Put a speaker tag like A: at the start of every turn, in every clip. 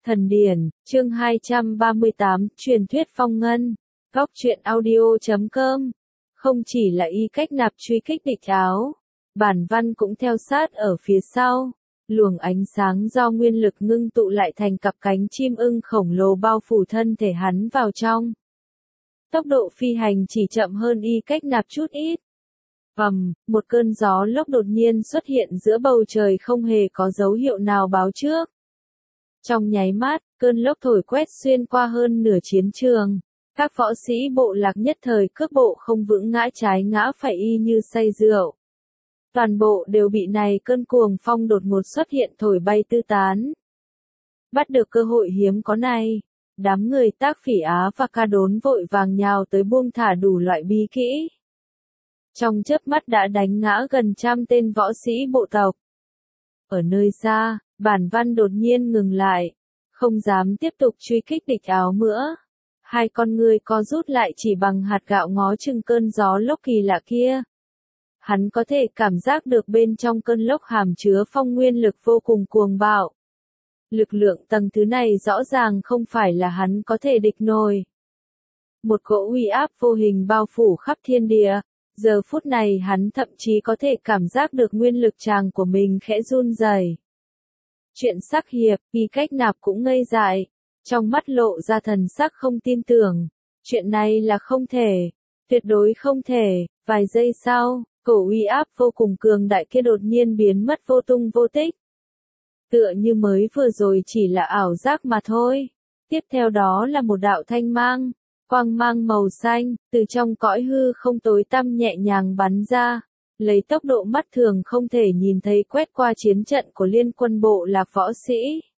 A: Thần Điển, chương 238, truyền thuyết phong ngân, góc truyện audio.com. Không chỉ là y cách nạp truy kích địch áo, bản văn cũng theo sát ở phía sau. Luồng ánh sáng do nguyên lực ngưng tụ lại thành cặp cánh chim ưng khổng lồ bao phủ thân thể hắn vào trong. Tốc độ phi hành chỉ chậm hơn y cách nạp chút ít. Một cơn gió lốc đột nhiên xuất hiện giữa bầu trời không hề có dấu hiệu nào báo trước. Trong nháy mắt, cơn lốc thổi quét xuyên qua hơn nửa chiến trường. Các võ sĩ bộ lạc nhất thời cước bộ không vững ngã trái ngã phải y như say rượu. Toàn bộ đều bị này cơn cuồng phong đột ngột xuất hiện thổi bay tứ tán. Bắt được cơ hội hiếm có này, đám người Tác Phỉ Á và Ca Đốn vội vàng nhào tới buông thả đủ loại bí kỹ. Trong chớp mắt đã đánh ngã gần 100 tên võ sĩ bộ tộc. Ở nơi xa, bản văn đột nhiên ngừng lại, không dám tiếp tục truy kích địch áo nữa. Hai con người co rút lại chỉ bằng hạt gạo ngó chừng cơn gió lốc kỳ lạ kia. Hắn có thể cảm giác được bên trong cơn lốc hàm chứa phong nguyên lực vô cùng cuồng bạo. Lực lượng tầng thứ này rõ ràng không phải là hắn có thể địch nổi. Một cỗ uy áp vô hình bao phủ khắp thiên địa. Giờ phút này hắn thậm chí có thể cảm giác được nguyên lực tràng của mình khẽ run rẩy. Chuyện sắc hiệp, y cách nạp cũng ngây dại, trong mắt lộ ra thần sắc không tin tưởng. Chuyện này là không thể, tuyệt đối không thể. Vài giây sau, cổ uy áp vô cùng cường đại kia đột nhiên biến mất vô tung vô tích. Tựa như mới vừa rồi chỉ là ảo giác mà thôi. Tiếp theo đó là một đạo thanh mang. Quang mang màu xanh, từ trong cõi hư không tối tăm nhẹ nhàng bắn ra, lấy tốc độ mắt thường không thể nhìn thấy quét qua chiến trận của liên quân bộ lạc võ sĩ.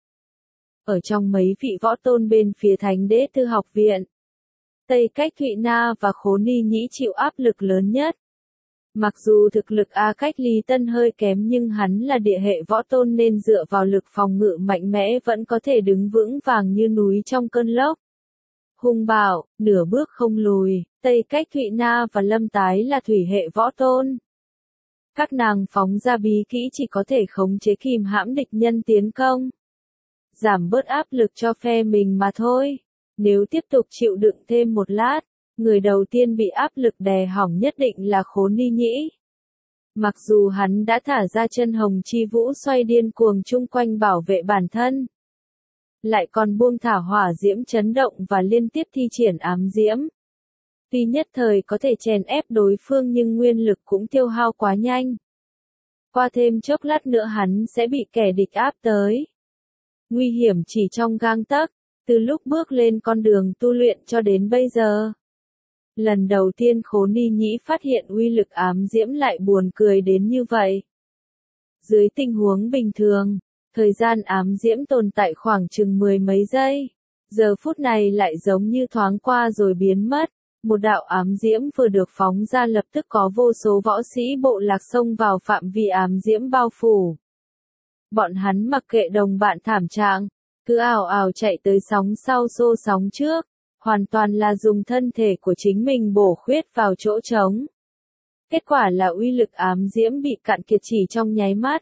A: Ở trong mấy vị võ tôn bên phía Thánh Đế Tư Học Viện, Tây Cách Thụy Na và Khố Ni Nhĩ chịu áp lực lớn nhất. Mặc dù thực lực A Cách Lý Tân hơi kém nhưng hắn là địa hệ võ tôn nên dựa vào lực phòng ngự mạnh mẽ vẫn có thể đứng vững vàng như núi trong cơn lốc. Hung bạo, nửa bước không lùi, Tây Cách Thụy Na và Lâm Tái là thủy hệ võ tôn. Các nàng phóng ra bí kỹ chỉ có thể khống chế kìm hãm địch nhân tiến công. Giảm bớt áp lực cho phe mình mà thôi. Nếu tiếp tục chịu đựng thêm một lát, người đầu tiên bị áp lực đè hỏng nhất định là Khố Ni Nhĩ. Mặc dù hắn đã thả ra chân hồng chi vũ xoay điên cuồng chung quanh bảo vệ bản thân. Lại còn buông thả hỏa diễm chấn động và liên tiếp thi triển ám diễm. Tuy nhất thời có thể chèn ép đối phương nhưng nguyên lực cũng tiêu hao quá nhanh. Qua thêm chốc lát nữa hắn sẽ bị kẻ địch áp tới. Nguy hiểm chỉ trong gang tấc, từ lúc bước lên con đường tu luyện cho đến bây giờ. Lần đầu tiên Khố Ni Nhĩ phát hiện uy lực ám diễm lại buồn cười đến như vậy. Dưới tình huống bình thường, thời gian ám diễm tồn tại khoảng chừng 10 mấy giây. Giờ phút này lại giống như thoáng qua rồi biến mất. Một đạo ám diễm vừa được phóng ra lập tức có vô số võ sĩ bộ lạc xông vào phạm vi ám diễm bao phủ. Bọn hắn mặc kệ đồng bạn thảm trạng, cứ ào ào chạy tới sóng sau xô sóng trước, hoàn toàn là dùng thân thể của chính mình bổ khuyết vào chỗ trống. Kết quả là uy lực ám diễm bị cạn kiệt chỉ trong nháy mắt.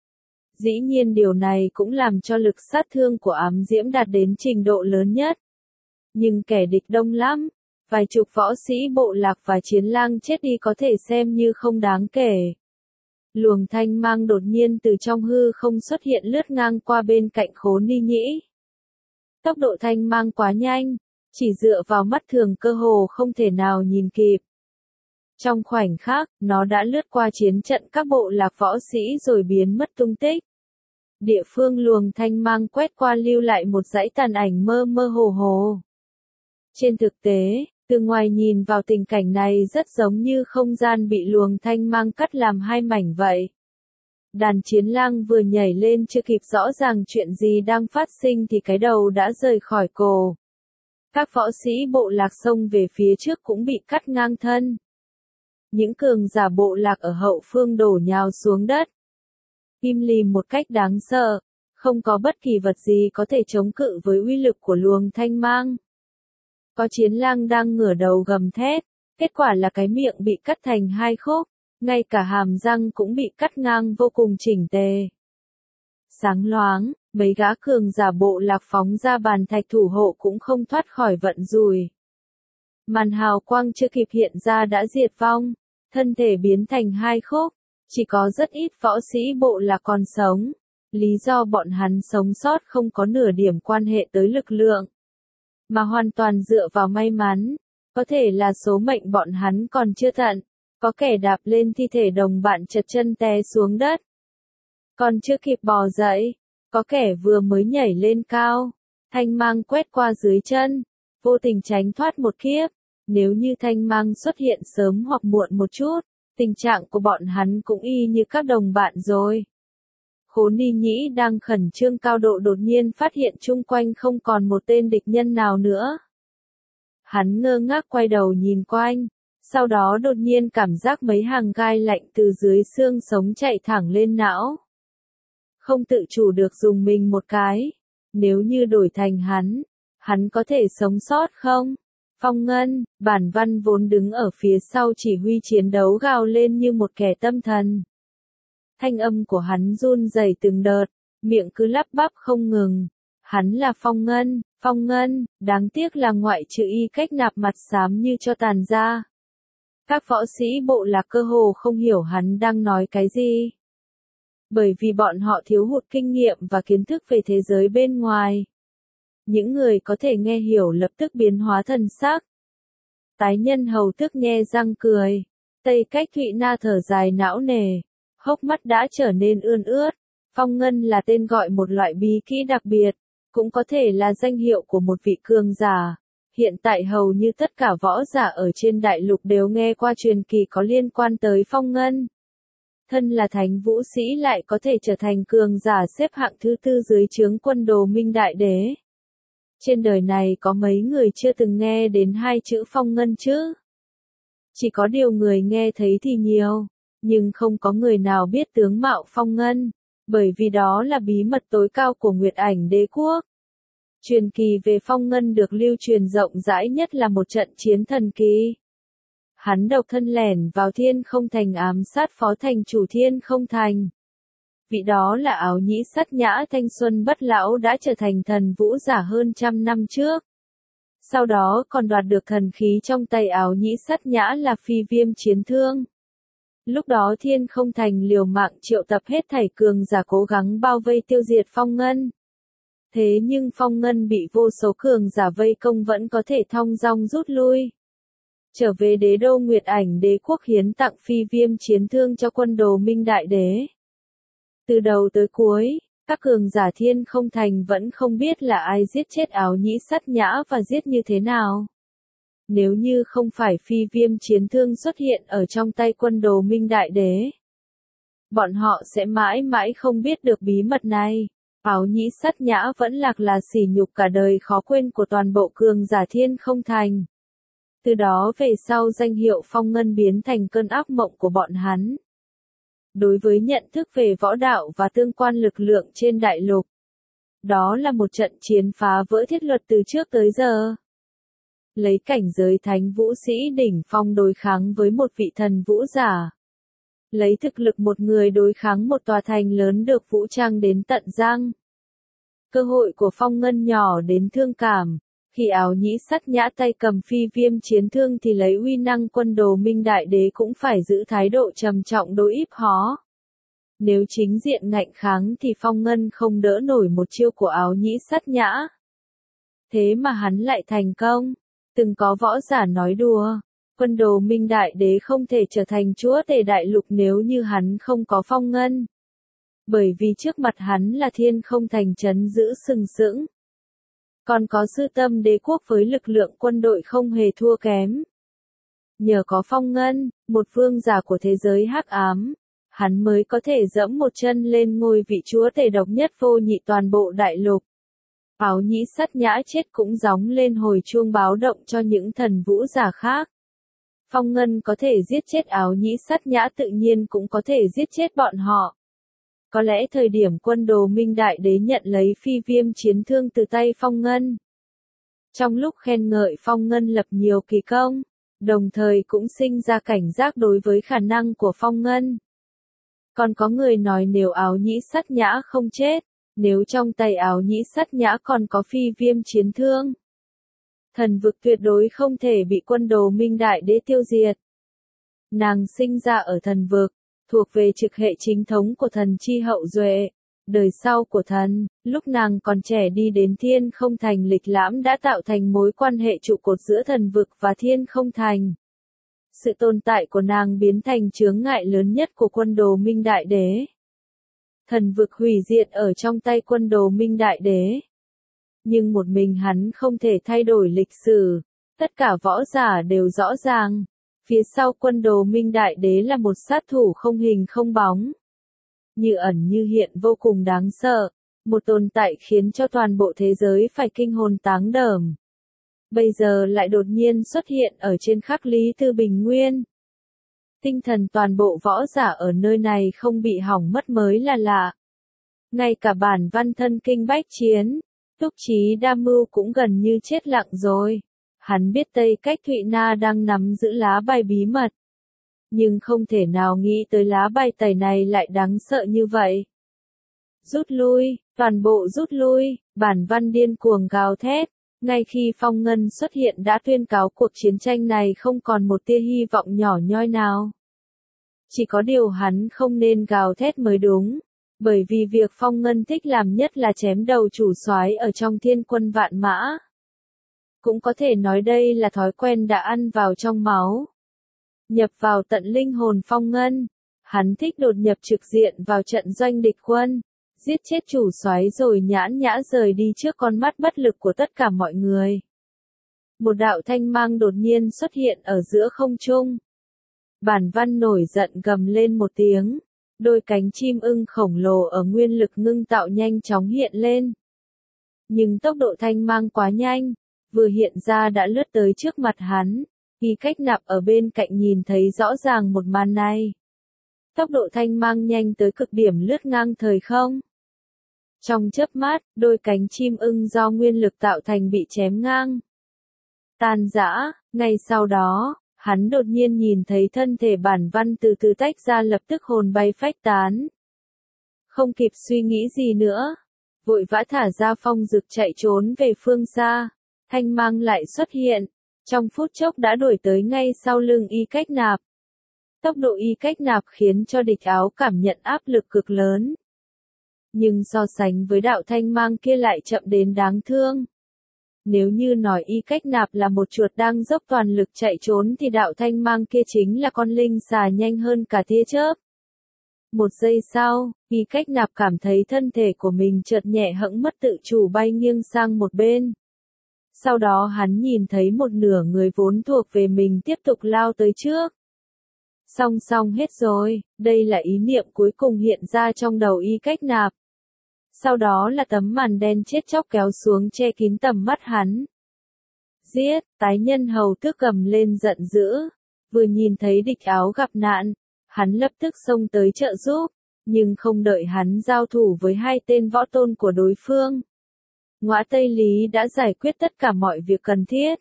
A: Dĩ nhiên điều này cũng làm cho lực sát thương của ám diễm đạt đến trình độ lớn nhất. Nhưng kẻ địch đông lắm, vài chục võ sĩ bộ lạc và chiến lang chết đi có thể xem như không đáng kể. Luồng thanh mang đột nhiên từ trong hư không xuất hiện lướt ngang qua bên cạnh Khố Ni Nhĩ. Tốc độ thanh mang quá nhanh, chỉ dựa vào mắt thường cơ hồ không thể nào nhìn kịp. Trong khoảnh khắc, nó đã lướt qua chiến trận các bộ lạc võ sĩ rồi biến mất tung tích. Địa phương luồng thanh mang quét qua lưu lại một dãy tàn ảnh mơ mơ hồ hồ. Trên thực tế, từ ngoài nhìn vào tình cảnh này rất giống như không gian bị luồng thanh mang cắt làm hai mảnh vậy. Đàn chiến lang vừa nhảy lên chưa kịp rõ ràng chuyện gì đang phát sinh thì cái đầu đã rời khỏi cổ. Các võ sĩ bộ lạc xông về phía trước cũng bị cắt ngang thân. Những cường giả bộ lạc ở hậu phương đổ nhào xuống đất. Im lìm một cách đáng sợ, không có bất kỳ vật gì có thể chống cự với uy lực của luồng thanh mang. Có chiến lang đang ngửa đầu gầm thét, kết quả là cái miệng bị cắt thành hai khúc, ngay cả hàm răng cũng bị cắt ngang vô cùng chỉnh tề. sáng loáng, mấy gã cường giả bộ lạc phóng ra bàn thạch thủ hộ cũng không thoát khỏi vận rủi. Màn hào quang chưa kịp hiện ra đã diệt vong, thân thể biến thành hai khúc, chỉ có rất ít võ sĩ bộ lạc còn sống. Lý do bọn hắn sống sót không có nửa điểm quan hệ tới lực lượng, mà hoàn toàn dựa vào may mắn. Có thể là số mệnh bọn hắn còn chưa tận, có kẻ đạp lên thi thể đồng bạn chật chân té xuống đất. Còn chưa kịp bò dậy, có kẻ vừa mới nhảy lên cao, thanh mang quét qua dưới chân, vô tình tránh thoát một kiếp. Nếu như thanh mang xuất hiện sớm hoặc muộn một chút, tình trạng của bọn hắn cũng y như các đồng bạn rồi. Khố Ni Nhĩ đang khẩn trương cao độ đột nhiên phát hiện chung quanh không còn một tên địch nhân nào nữa. Hắn ngơ ngác quay đầu nhìn quanh, sau đó đột nhiên cảm giác mấy hàng gai lạnh từ dưới xương sống chạy thẳng lên não. Không tự chủ được dùng mình một cái. Nếu như đổi thành hắn có thể sống sót không? Phong Ngân, Bản Văn vốn đứng ở phía sau chỉ huy chiến đấu gào lên như một kẻ tâm thần. Thanh âm của hắn run rẩy từng đợt, miệng cứ lắp bắp không ngừng. Hắn là Phong Ngân, đáng tiếc là ngoại trừ y cách nạp mặt xám như cho tàn ra. Các võ sĩ bộ lạc cơ hồ không hiểu hắn đang nói cái gì. Bởi vì bọn họ thiếu hụt kinh nghiệm và kiến thức về thế giới bên ngoài. Những người có thể nghe hiểu lập tức biến hóa thần sắc. Tái nhân hầu tức nhe răng cười. Tây Cách Thụy Na thở dài não nề. Hốc mắt đã trở nên ươn ướt. Phong Ngân là tên gọi một loại bí kỹ đặc biệt, cũng có thể là danh hiệu của một vị cường giả. Hiện tại hầu như tất cả võ giả ở trên đại lục đều nghe qua truyền kỳ có liên quan tới Phong Ngân. Thân là thánh vũ sĩ lại có thể trở thành cường giả xếp hạng thứ tư dưới trướng quân Đồ Minh Đại Đế. Trên đời này có mấy người chưa từng nghe đến hai chữ Phong Ngân chứ? Chỉ có điều người nghe thấy thì nhiều, nhưng không có người nào biết tướng mạo Phong Ngân, bởi vì đó là bí mật tối cao của Nguyệt Ảnh Đế Quốc. Truyền kỳ về Phong Ngân được lưu truyền rộng rãi nhất là một trận chiến thần kỳ. Hắn độc thân lẻn vào Thiên Không Thành ám sát phó thành chủ Thiên Không Thành. Vị đó là Áo Nhĩ Sắt Nhã thanh xuân bất lão đã trở thành thần vũ giả hơn 100 năm trước. Sau đó còn đoạt được thần khí trong tay Áo Nhĩ Sắt Nhã là Phi Viêm Chiến Thương. Lúc đó Thiên Không Thành liều mạng triệu tập hết thảy cường giả cố gắng bao vây tiêu diệt Phong Ngân. Thế nhưng Phong Ngân bị vô số cường giả vây công vẫn có thể thong dong rút lui. Trở về đế đô Nguyệt Ảnh Đế Quốc hiến tặng Phi Viêm Chiến Thương cho quân Đồ Minh Đại Đế. Từ đầu tới cuối, các cường giả Thiên Không Thành vẫn không biết là ai giết chết Áo Nhĩ Sắt Nhã và giết như thế nào. Nếu như không phải Phi Viêm Chiến Thương xuất hiện ở trong tay quân Đồ Minh Đại Đế, bọn họ sẽ mãi mãi không biết được bí mật này. Áo Nhĩ Sắt Nhã vẫn là sỉ nhục cả đời khó quên của toàn bộ cường giả Thiên Không Thành. Từ đó về sau danh hiệu Phong Ngân biến thành cơn ác mộng của bọn hắn. Đối với nhận thức về võ đạo và tương quan lực lượng trên đại lục, đó là một trận chiến phá vỡ thiết luật từ trước tới giờ. Lấy cảnh giới thánh vũ sĩ đỉnh phong đối kháng với một vị thần vũ giả. Lấy thực lực một người đối kháng một tòa thành lớn được vũ trang đến tận răng. Cơ hội của Phong Ngân nhỏ đến thương cảm. Khi Áo Nhĩ Sắt Nhã tay cầm Phi Viêm Chiến Thương thì lấy uy năng quân Đồ Minh Đại Đế cũng phải giữ thái độ trầm trọng đối íp hó. Nếu chính diện ngạnh kháng thì Phong Ngân không đỡ nổi một chiêu của Áo Nhĩ Sắt Nhã. Thế mà hắn lại thành công. Từng có võ giả nói đùa, quân Đồ Minh Đại Đế không thể trở thành chúa tể đại lục nếu như hắn không có Phong Ngân. Bởi vì trước mặt hắn là Thiên Không Thành trấn giữ sừng sững. Còn có Sư Tâm Đế Quốc với lực lượng quân đội không hề thua kém. Nhờ có Phong Ngân, một vương giả của thế giới hắc ám, hắn mới có thể dẫm một chân lên ngôi vị chúa tể độc nhất vô nhị toàn bộ đại lục. Áo Nhĩ Sắt Nhã chết cũng gióng lên hồi chuông báo động cho những thần vũ giả khác. Phong Ngân có thể giết chết Áo Nhĩ Sắt Nhã tự nhiên cũng có thể giết chết bọn họ. Có lẽ thời điểm quân Đồ Minh Đại Đế nhận lấy Phi Viêm Chiến Thương từ tay Phong Ngân. Trong lúc khen ngợi Phong Ngân lập nhiều kỳ công, đồng thời cũng sinh ra cảnh giác đối với khả năng của Phong Ngân. Còn có người nói nếu áo nhĩ sắt nhã không chết, nếu trong tay áo nhĩ sắt nhã còn có phi viêm chiến thương, thần vực tuyệt đối không thể bị quân đồ Minh Đại Đế tiêu diệt. Nàng sinh ra ở thần vực, thuộc về trực hệ chính thống của thần chi hậu duệ. Đời sau của thần, lúc nàng còn trẻ đi đến Thiên Không Thành lịch lãm đã tạo thành mối quan hệ trụ cột giữa thần vực và Thiên Không Thành. Sự tồn tại của nàng biến thành chướng ngại lớn nhất của quân đồ Minh Đại Đế. Thần vực hủy diệt ở trong tay quân đồ Minh Đại Đế. Nhưng một mình hắn không thể thay đổi lịch sử, tất cả võ giả đều rõ ràng. Phía sau quân đồ Minh Đại Đế là một sát thủ không hình không bóng. Như ẩn như hiện vô cùng đáng sợ, một tồn tại khiến cho toàn bộ thế giới phải kinh hồn táng đờm. Bây giờ lại đột nhiên xuất hiện ở trên khắc Lý Tư Bình Nguyên. Tinh thần toàn bộ võ giả ở nơi này không bị hỏng mất mới là lạ. Ngay cả bản văn thân kinh bách chiến, Túc Trí Đa Mưu cũng gần như chết lặng rồi. Hắn biết Tây Cách Thụy Na đang nắm giữ lá bài bí mật. Nhưng không thể nào nghĩ tới lá bài tẩy này lại đáng sợ như vậy. Rút lui, toàn bộ rút lui, bản văn điên cuồng gào thét. Ngay khi Phong Ngân xuất hiện đã tuyên cáo cuộc chiến tranh này không còn một tia hy vọng nhỏ nhoi nào. Chỉ có điều hắn không nên gào thét mới đúng. Bởi vì việc Phong Ngân thích làm nhất là chém đầu chủ soái ở trong Thiên Quân Vạn Mã. Cũng có thể nói đây là thói quen đã ăn vào trong máu. Nhập vào tận linh hồn Phong Ngân, hắn thích đột nhập trực diện vào trận doanh địch quân, giết chết chủ soái rồi nhãn nhã rời đi trước con mắt bất lực của tất cả mọi người. Một đạo thanh mang đột nhiên xuất hiện ở giữa không trung. Bản văn nổi giận gầm lên một tiếng, đôi cánh chim ưng khổng lồ ở nguyên lực ngưng tạo nhanh chóng hiện lên. Nhưng tốc độ thanh mang quá nhanh, vừa hiện ra đã lướt tới trước mặt hắn. Y Cách Nạp ở bên cạnh nhìn thấy rõ ràng một màn này. Tốc độ thanh mang nhanh tới cực điểm lướt ngang thời không. Trong chớp mắt, đôi cánh chim ưng do nguyên lực tạo thành bị chém ngang. Tan rã, ngay sau đó, hắn đột nhiên nhìn thấy thân thể bản văn từ từ tách ra lập tức hồn bay phách tán. Không kịp suy nghĩ gì nữa, vội vã thả ra phong dực chạy trốn về phương xa, thanh mang lại xuất hiện. Trong phút chốc đã đuổi tới ngay sau lưng Y Cách Nạp. Tốc độ Y Cách Nạp khiến cho địch áo cảm nhận áp lực cực lớn. Nhưng so sánh với đạo thanh mang kia lại chậm đến đáng thương. Nếu như nói Y Cách Nạp là một chuột đang dốc toàn lực chạy trốn thì đạo thanh mang kia chính là con linh xà nhanh hơn cả tia chớp. Một giây sau, Y Cách Nạp cảm thấy thân thể của mình chợt nhẹ hẫng mất tự chủ bay nghiêng sang một bên. Sau đó hắn nhìn thấy một nửa người vốn thuộc về mình tiếp tục lao tới trước. Xong hết rồi, đây là ý niệm cuối cùng hiện ra trong đầu Y Cách Nạp. Sau đó là tấm màn đen chết chóc kéo xuống che kín tầm mắt hắn. Giết, tái nhân hầu tước gầm lên giận dữ. Vừa nhìn thấy địch áo gặp nạn, hắn lập tức xông tới trợ giúp, nhưng không đợi hắn giao thủ với hai tên võ tôn của đối phương. Ngõa Tây Lý đã giải quyết tất cả mọi việc cần thiết.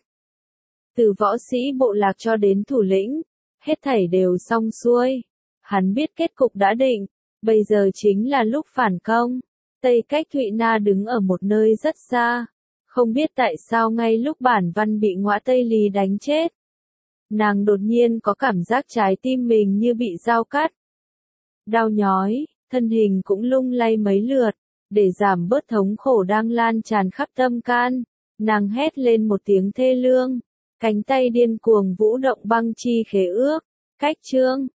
A: Từ võ sĩ bộ lạc cho đến thủ lĩnh, hết thảy đều xong xuôi. Hắn biết kết cục đã định, bây giờ chính là lúc phản công. Tây Cách Thụy Na đứng ở một nơi rất xa, không biết tại sao ngay lúc bản văn bị Ngõa Tây Lý đánh chết. Nàng đột nhiên có cảm giác trái tim mình như bị dao cắt. Đau nhói, thân hình cũng lung lay mấy lượt. Để giảm bớt thống khổ đang lan tràn khắp tâm can, nàng hét lên một tiếng thê lương, cánh tay điên cuồng vũ động băng chi khế ước, cách chương.